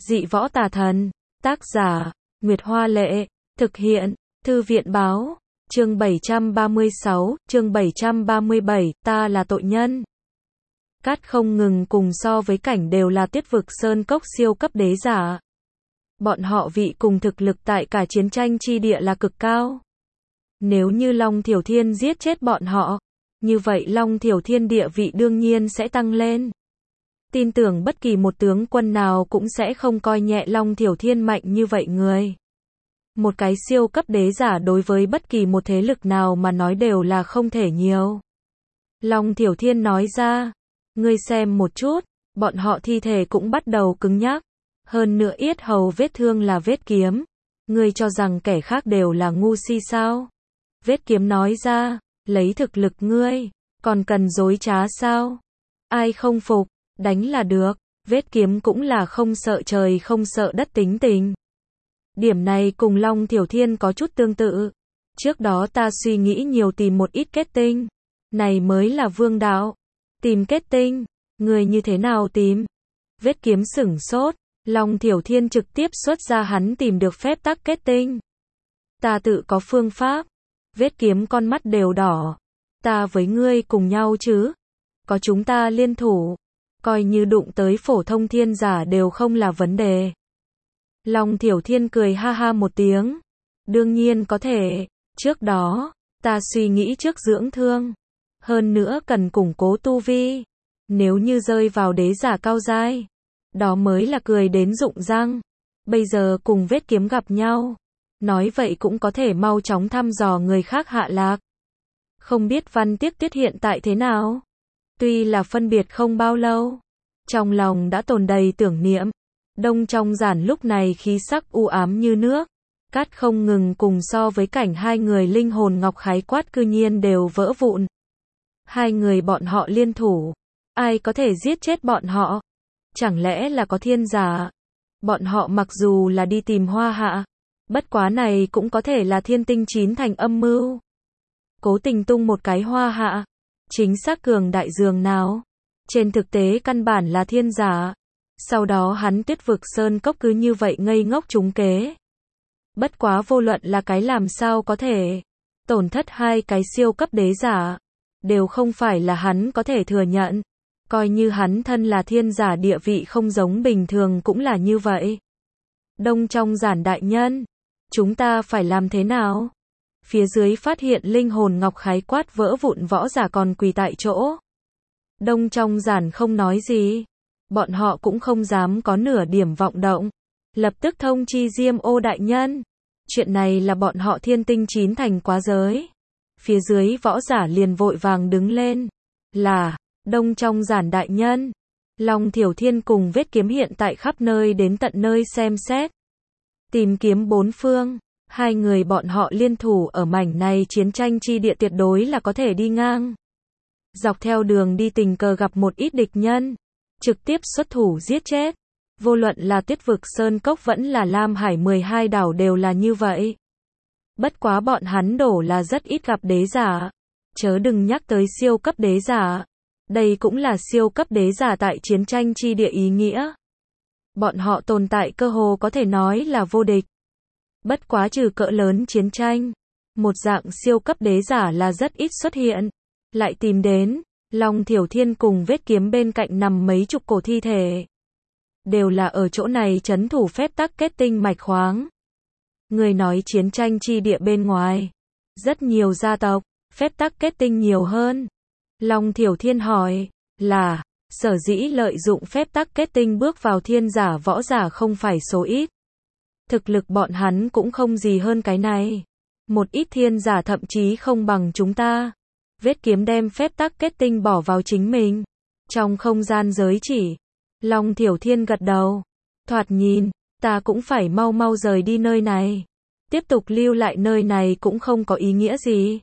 Dị võ tà thần. Tác giả, Nguyệt Hoa Lệ. Thực hiện, Thư viện Báo. Chương 736, chương 737, ta là tội nhân. Cát không ngừng cùng so với cảnh đều là Tiết Vực Sơn Cốc siêu cấp đế giả. Bọn họ vị cùng thực lực tại cả chiến tranh chi địa là cực cao. Nếu như Long Thiểu Thiên giết chết bọn họ, như vậy Long Thiểu Thiên địa vị đương nhiên sẽ tăng lên. Tin tưởng bất kỳ một tướng quân nào cũng sẽ không coi nhẹ Long Thiểu Thiên mạnh như vậy người. Một cái siêu cấp đế giả đối với bất kỳ một thế lực nào mà nói đều là không thể nhiều. Long Thiểu Thiên nói ra, ngươi xem một chút, bọn họ thi thể cũng bắt đầu cứng nhắc. Hơn nữa yết hầu vết thương là vết kiếm. Ngươi cho rằng kẻ khác đều là ngu si sao? Vết kiếm nói ra, lấy thực lực ngươi, còn cần dối trá sao? Ai không phục, đánh là được. Vết kiếm cũng là không sợ trời không sợ đất tính tình. Điểm này cùng Long Thiểu Thiên có chút tương tự. Trước đó ta suy nghĩ nhiều tìm một ít kết tinh. Này mới là vương đạo. Tìm kết tinh, người như thế nào tìm? Vết kiếm sửng sốt. Long Thiểu Thiên trực tiếp xuất ra hắn tìm được phép tắc kết tinh. Ta tự có phương pháp. Vết kiếm con mắt đều đỏ. Ta với ngươi cùng nhau chứ? Có chúng ta liên thủ, coi như đụng tới phổ thông thiên giả đều không là vấn đề. Long Thiểu Thiên cười ha ha một tiếng. Đương nhiên có thể. Trước đó, ta suy nghĩ trước dưỡng thương. Hơn nữa cần củng cố tu vi. Nếu như rơi vào đế giả cao giai, đó mới là cười đến rụng răng. Bây giờ cùng vết kiếm gặp nhau, nói vậy cũng có thể mau chóng thăm dò người khác hạ lạc. Không biết Văn Tiếc Tuyết hiện tại thế nào? Tuy là phân biệt không bao lâu, trong lòng đã tồn đầy tưởng niệm. Đông trong giản lúc này khí sắc u ám như nước. Cát không ngừng cùng so với cảnh hai người linh hồn ngọc khái quát cư nhiên đều vỡ vụn. Hai người bọn họ liên thủ, ai có thể giết chết bọn họ? Chẳng lẽ là có thiên giả? Bọn họ mặc dù là đi tìm Hoa Hạ, bất quá này cũng có thể là Thiên Tinh Chín thành âm mưu. Cố tình tung một cái Hoa Hạ, chính xác cường đại dường nào? Trên thực tế căn bản là thiên giả. Sau đó hắn Tuyết Vực Sơn Cốc cứ như vậy ngây ngốc trúng kế. Bất quá vô luận là cái làm sao có thể tổn thất hai cái siêu cấp đế giả, đều không phải là hắn có thể thừa nhận. Coi như hắn thân là thiên giả địa vị không giống bình thường cũng là như vậy. Đông trong giản đại nhân, chúng ta phải làm thế nào? Phía dưới phát hiện linh hồn ngọc khái quát vỡ vụn võ giả còn quỳ tại chỗ. Đông trong giản không nói gì. Bọn họ cũng không dám có nửa điểm vọng động. Lập tức thông chi Diêm Ô đại nhân. Chuyện này là bọn họ Thiên Tinh Chín thành quá giới. Phía dưới võ giả liền vội vàng đứng lên. Là Đông trong giản đại nhân. Long Thiểu Thiên cùng vết kiếm hiện tại khắp nơi đến tận nơi xem xét. Tìm kiếm bốn phương. Hai người bọn họ liên thủ ở mảnh này chiến tranh chi địa tuyệt đối là có thể đi ngang. Dọc theo đường đi tình cờ gặp một ít địch nhân, trực tiếp xuất thủ giết chết. Vô luận là Tuyết Vực Sơn Cốc vẫn là Lam Hải 12 đảo đều là như vậy. Bất quá bọn hắn đổ là rất ít gặp đế giả. Chớ đừng nhắc tới siêu cấp đế giả. Đây cũng là siêu cấp đế giả tại chiến tranh chi địa ý nghĩa. Bọn họ tồn tại cơ hồ có thể nói là vô địch. Bất quá trừ cỡ lớn chiến tranh, một dạng siêu cấp đế giả là rất ít xuất hiện. Lại tìm đến, Long Thiểu Thiên cùng vết kiếm bên cạnh nằm mấy chục cổ thi thể. Đều là ở chỗ này trấn thủ phép tắc kết tinh mạch khoáng. Người nói chiến tranh chi địa bên ngoài, rất nhiều gia tộc, phép tắc kết tinh nhiều hơn. Long Thiểu Thiên hỏi, là, sở dĩ lợi dụng phép tắc kết tinh bước vào thiên giả võ giả không phải số ít. Thực lực bọn hắn cũng không gì hơn cái này. Một ít thiên giả thậm chí không bằng chúng ta. Vết kiếm đem phép tắc kết tinh bỏ vào chính mình. Trong không gian giới chỉ. Long Thiểu Thiên gật đầu. Thoạt nhìn, ta cũng phải mau mau rời đi nơi này. Tiếp tục lưu lại nơi này cũng không có ý nghĩa gì.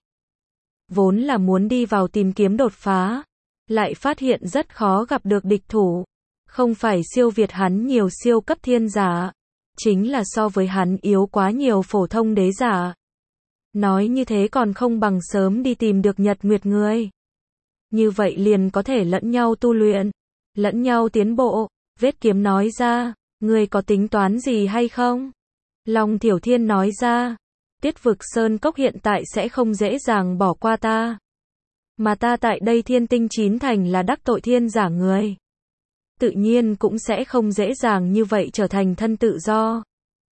Vốn là muốn đi vào tìm kiếm đột phá. Lại phát hiện rất khó gặp được địch thủ. Không phải siêu việt hắn nhiều siêu cấp thiên giả. Chính là so với hắn yếu quá nhiều phổ thông đế giả. Nói như thế còn không bằng sớm đi tìm được Nhật Nguyệt người. Như vậy liền có thể lẫn nhau tu luyện, lẫn nhau tiến bộ. Vết kiếm nói ra, Ngươi có tính toán gì hay không? Long Thiểu Thiên nói ra. Tiết vực Sơn Cốc hiện tại sẽ không dễ dàng bỏ qua ta. Mà ta tại đây Thiên Tinh Chín Thành là đắc tội thiên giả người. Tự nhiên cũng sẽ không dễ dàng như vậy trở thành thân tự do.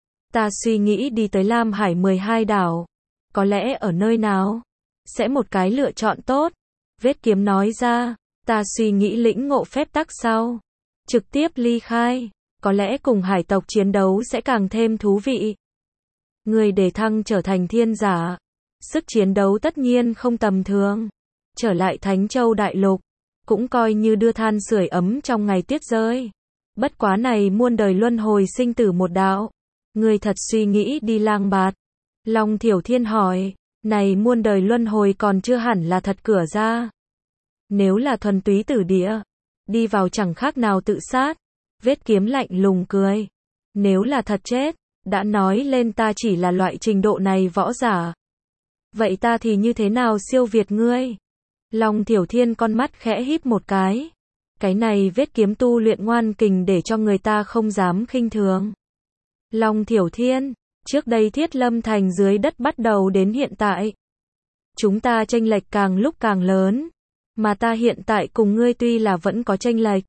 Ta suy nghĩ đi tới Lam Hải 12 đảo. Có lẽ ở nơi nào? Sẽ một cái lựa chọn tốt. Vết kiếm nói ra. Ta suy nghĩ lĩnh ngộ phép tắc sau. Trực tiếp ly khai. Có lẽ cùng hải tộc chiến đấu sẽ càng thêm thú vị. Người đề thăng trở thành thiên giả. Sức chiến đấu tất nhiên không tầm thường. Trở lại Thánh Châu Đại Lục. Cũng coi như đưa than sưởi ấm trong ngày tuyết rơi. Bất quá này muôn đời luân hồi sinh tử một đạo. Người thật suy nghĩ đi lang bạt. Long Thiểu Thiên hỏi. Này muôn đời luân hồi còn chưa hẳn là thật cửa ra. Nếu là thuần túy tử địa. Đi vào chẳng khác nào tự sát. Vết kiếm lạnh lùng cười. Nếu là thật chết. Đã nói lên ta chỉ là loại trình độ này võ giả. Vậy ta thì như thế nào siêu việt ngươi? Long Thiểu Thiên con mắt khẽ híp một cái. Cái này vết kiếm tu luyện ngoan kình để cho người ta không dám khinh thường. Long Thiểu Thiên, trước đây Thiết Lâm Thành dưới đất bắt đầu đến hiện tại. Chúng ta chênh lệch càng lúc càng lớn. Mà ta hiện tại cùng ngươi tuy là vẫn có chênh lệch.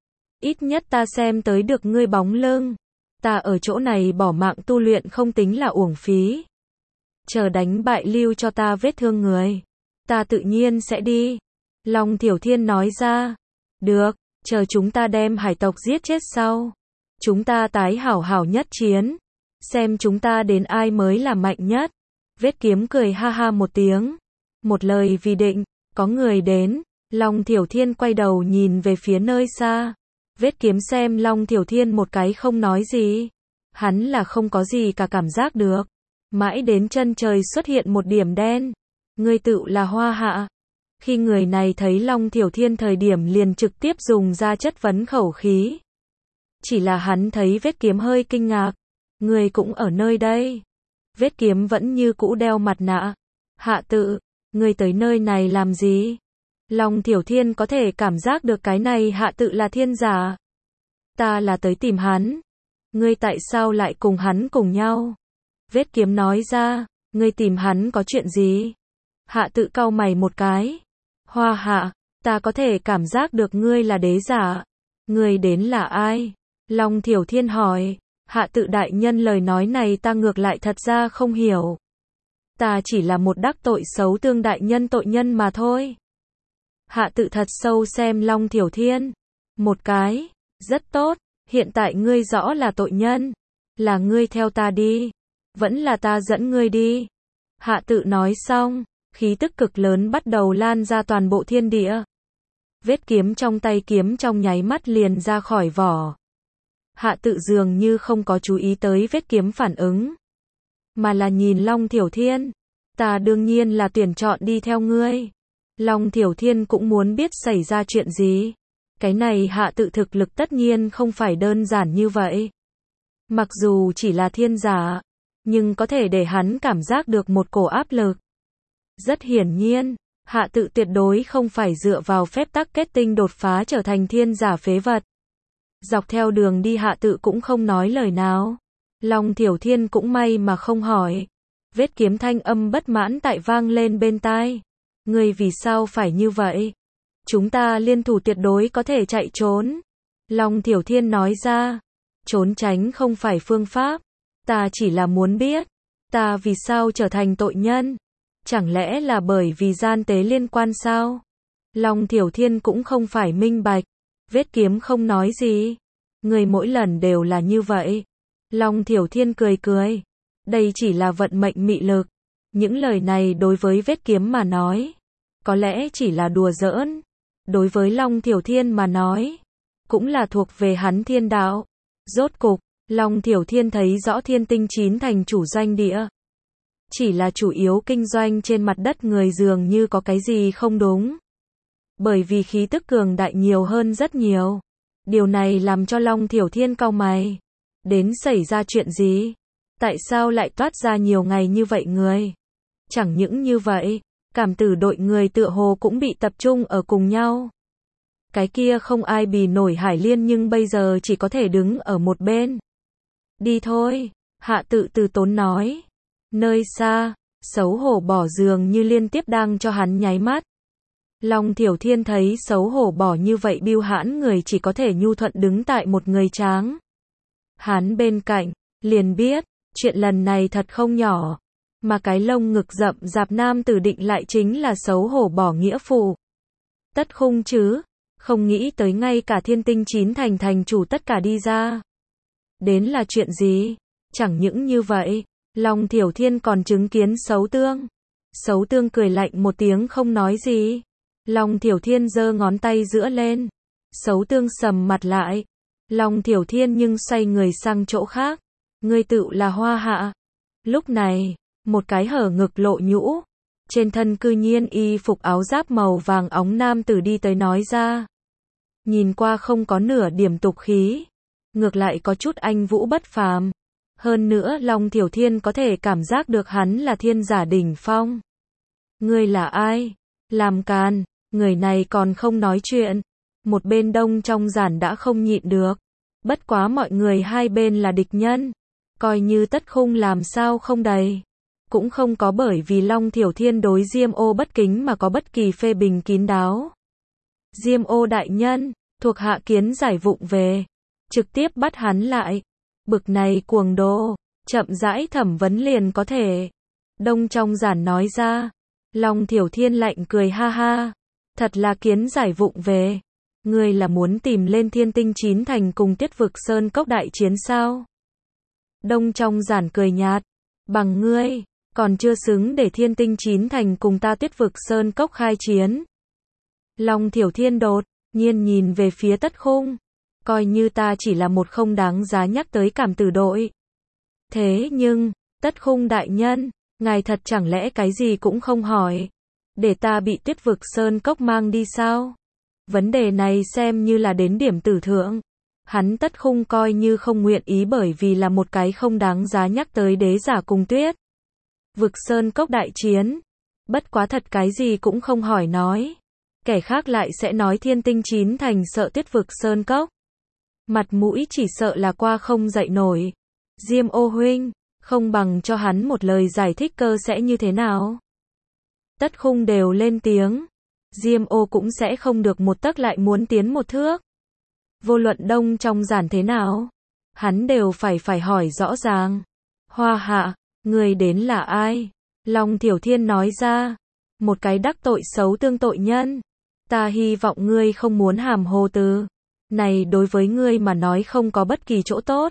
Ít nhất ta xem tới được ngươi bóng lưng. Ta ở chỗ này bỏ mạng tu luyện không tính là uổng phí. Chờ đánh bại lưu cho ta vết thương người. Ta tự nhiên sẽ đi. Long Thiểu Thiên nói ra. Được, chờ chúng ta đem hải tộc giết chết sau. Chúng ta tái hảo hảo nhất chiến. Xem chúng ta đến ai mới là mạnh nhất. Vết kiếm cười ha ha một tiếng. Một lời vì định, có người đến. Long Thiểu Thiên quay đầu nhìn về phía nơi xa. Vết kiếm xem Long Thiểu Thiên một cái không nói gì. Hắn là không có gì cả cảm giác được. Mãi đến chân trời xuất hiện một điểm đen. Ngươi tự là Hoa Hạ. Khi người này thấy Long Thiểu Thiên thời điểm liền trực tiếp dùng ra chất vấn khẩu khí. Chỉ là hắn thấy vết kiếm hơi kinh ngạc. Ngươi cũng ở nơi đây. Vết kiếm vẫn như cũ đeo mặt nạ. Hạ tự, ngươi tới nơi này làm gì? Long Thiểu Thiên có thể cảm giác được cái này hạ tự là thiên giả. Ta là tới tìm hắn. Ngươi tại sao lại cùng hắn cùng nhau? Vết kiếm nói ra, ngươi tìm hắn có chuyện gì? Hạ tự cau mày một cái. Hoa Hạ, ta có thể cảm giác được ngươi là đế giả. Ngươi đến là ai? Long Thiểu Thiên hỏi. Hạ tự đại nhân lời nói này ta ngược lại thật ra không hiểu. Ta chỉ là một đắc tội xấu tương đại nhân tội nhân mà thôi. Hạ tự thật sâu xem Long Thiểu Thiên. Một cái. Rất tốt. Hiện tại ngươi rõ là tội nhân. Là ngươi theo ta đi. Vẫn là ta dẫn ngươi đi. Hạ tự nói xong. Khí tức cực lớn bắt đầu lan ra toàn bộ thiên địa. Vết kiếm trong tay kiếm trong nháy mắt liền ra khỏi vỏ. Hạ tự dường như không có chú ý tới vết kiếm phản ứng. Mà là nhìn Long Thiểu Thiên. Ta đương nhiên là tuyển chọn đi theo ngươi. Long Thiểu Thiên cũng muốn biết xảy ra chuyện gì. Cái này hạ tự thực lực tất nhiên không phải đơn giản như vậy. Mặc dù chỉ là thiên giả, nhưng có thể để hắn cảm giác được một cổ áp lực. Rất hiển nhiên, hạ tự tuyệt đối không phải dựa vào phép tắc kết tinh đột phá trở thành thiên giả phế vật. Dọc theo đường đi hạ tự cũng không nói lời nào. Long Thiểu Thiên cũng may mà không hỏi. Vết kiếm thanh âm bất mãn tại vang lên bên tai. Ngươi vì sao phải như vậy? Chúng ta liên thủ tuyệt đối có thể chạy trốn. Long Thiểu Thiên nói ra. Trốn tránh không phải phương pháp. Ta chỉ là muốn biết. Ta vì sao trở thành tội nhân? Chẳng lẽ là bởi vì gian tế liên quan sao? Long Thiểu Thiên cũng không phải minh bạch. Vết kiếm không nói gì. Người mỗi lần đều là như vậy. Long Thiểu Thiên cười cười. Đây chỉ là vận mệnh mị lực. Những lời này đối với vết kiếm mà nói. Có lẽ chỉ là đùa giỡn. Đối với Long Thiểu Thiên mà nói. Cũng là thuộc về hắn thiên đạo. Rốt cục, Long Thiểu Thiên thấy rõ Thiên Tinh Chín Thành chủ doanh địa. Chỉ là chủ yếu kinh doanh trên mặt đất người dường như có cái gì không đúng. Bởi vì khí tức cường đại nhiều hơn rất nhiều. Điều này làm cho Long Thiểu Thiên cau mày. Đến xảy ra chuyện gì? Tại sao lại toát ra nhiều ngày như vậy người? Chẳng những như vậy, cảm tử đội người tựa hồ cũng bị tập trung ở cùng nhau. Cái kia không ai bì nổi Hải Liên nhưng bây giờ chỉ có thể đứng ở một bên. Đi thôi, Hạ Tự từ tốn nói. Nơi xa, xấu hổ bỏ dường như liên tiếp đang cho hắn nháy mắt. Long Thiểu Thiên thấy xấu hổ bỏ như vậy bưu hãn người chỉ có thể nhu thuận đứng tại một người tráng. Hắn bên cạnh, liền biết, chuyện lần này thật không nhỏ. Mà cái lông ngực rậm rạp nam tử định lại chính là xấu hổ bỏ nghĩa phụ. Tất Khung chứ, không nghĩ tới ngay cả Thiên Tinh Chín Thành thành chủ tất cả đi ra. Đến là chuyện gì? Chẳng những như vậy, Long Thiểu Thiên còn chứng kiến Sấu Tương. Sấu Tương cười lạnh một tiếng không nói gì. Long Thiểu Thiên giơ ngón tay giữa lên. Sấu Tương sầm mặt lại. Long Thiểu Thiên nhưng xoay người sang chỗ khác. Ngươi tự là Hoa Hạ. Lúc này, một cái hở ngực lộ nhũ. Trên thân cư nhiên y phục áo giáp màu vàng óng nam tử đi tới nói ra. Nhìn qua không có nửa điểm tục khí. Ngược lại có chút anh vũ bất phàm. Hơn nữa Long Thiểu Thiên có thể cảm giác được hắn là thiên giả đỉnh phong. Ngươi là ai? Làm càn, người này còn không nói chuyện. Một bên đông trong giản đã không nhịn được. Bất quá mọi người hai bên là địch nhân. Coi như Tất Khung làm sao không đầy. Cũng không có bởi vì Long Thiểu Thiên đối Diêm Ô bất kính mà có bất kỳ phê bình kín đáo. Diêm Ô đại nhân, thuộc hạ kiến giải vụng về. Trực tiếp bắt hắn lại. Bực này cuồng đồ, chậm rãi thẩm vấn liền có thể. Đông trong giản nói ra. Long Thiểu Thiên lạnh cười ha ha. Thật là kiến giải vụng về. Ngươi là muốn tìm lên Thiên Tinh Chín Thành cùng Tiết Vực Sơn Cốc đại chiến sao? Đông trong giản cười nhạt. Bằng ngươi, còn chưa xứng để Thiên Tinh Chín Thành cùng ta Tiết Vực Sơn Cốc khai chiến. Long Thiểu Thiên đột nhiên nhìn về phía Tất Khung. Coi như ta chỉ là một không đáng giá nhắc tới cảm tử đội. Thế nhưng, Tất Khung đại nhân, ngài thật chẳng lẽ cái gì cũng không hỏi. Để ta bị Tiết Vực Sơn Cốc mang đi sao? Vấn đề này xem như là đến điểm tử thượng. Hắn Tất Khung coi như không nguyện ý bởi vì là một cái không đáng giá nhắc tới đế giả cùng Tuyết Vực Sơn Cốc đại chiến. Bất quá thật cái gì cũng không hỏi nói. Kẻ khác lại sẽ nói Thiên Tinh Chín Thành sợ Tiết Vực Sơn Cốc. Mặt mũi chỉ sợ là qua không dậy nổi. Diêm Ô huynh, không bằng cho hắn một lời giải thích cơ sẽ như thế nào? Tất Khung đều lên tiếng. Diêm Ô cũng sẽ không được một tấc lại muốn tiến một thước. Vô luận đông trong giản thế nào, hắn đều phải hỏi rõ ràng. Hoa Hạ, người đến là ai? Long Thiểu Thiên nói ra. Một cái đắc tội xấu tương tội nhân. Ta hy vọng ngươi không muốn hàm hồ từ này đối với ngươi mà nói không có bất kỳ chỗ tốt.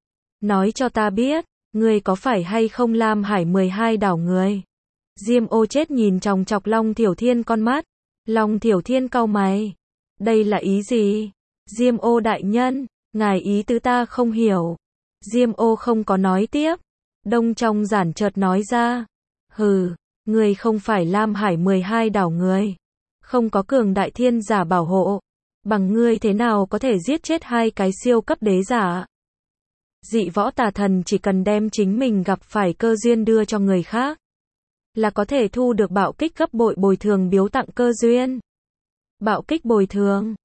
Nói cho ta biết, ngươi có phải hay không Lam Hải 12 đảo người? Diêm Ô chết nhìn chòng chọc Long Thiểu Thiên con mắt. Long Thiểu Thiên cau mày. Đây là ý gì? Diêm Ô đại nhân, ngài ý tứ ta không hiểu. Diêm Ô không có nói tiếp. Đông trong giản chợt nói ra. Hừ, ngươi không phải Lam Hải 12 đảo người. Không có cường đại thiên giả bảo hộ. Bằng ngươi thế nào có thể giết chết hai cái siêu cấp đế giả? Dị võ tà thần chỉ cần đem chính mình gặp phải cơ duyên đưa cho người khác, là có thể thu được bạo kích gấp bội bồi thường biếu tặng cơ duyên. Bạo kích bồi thường.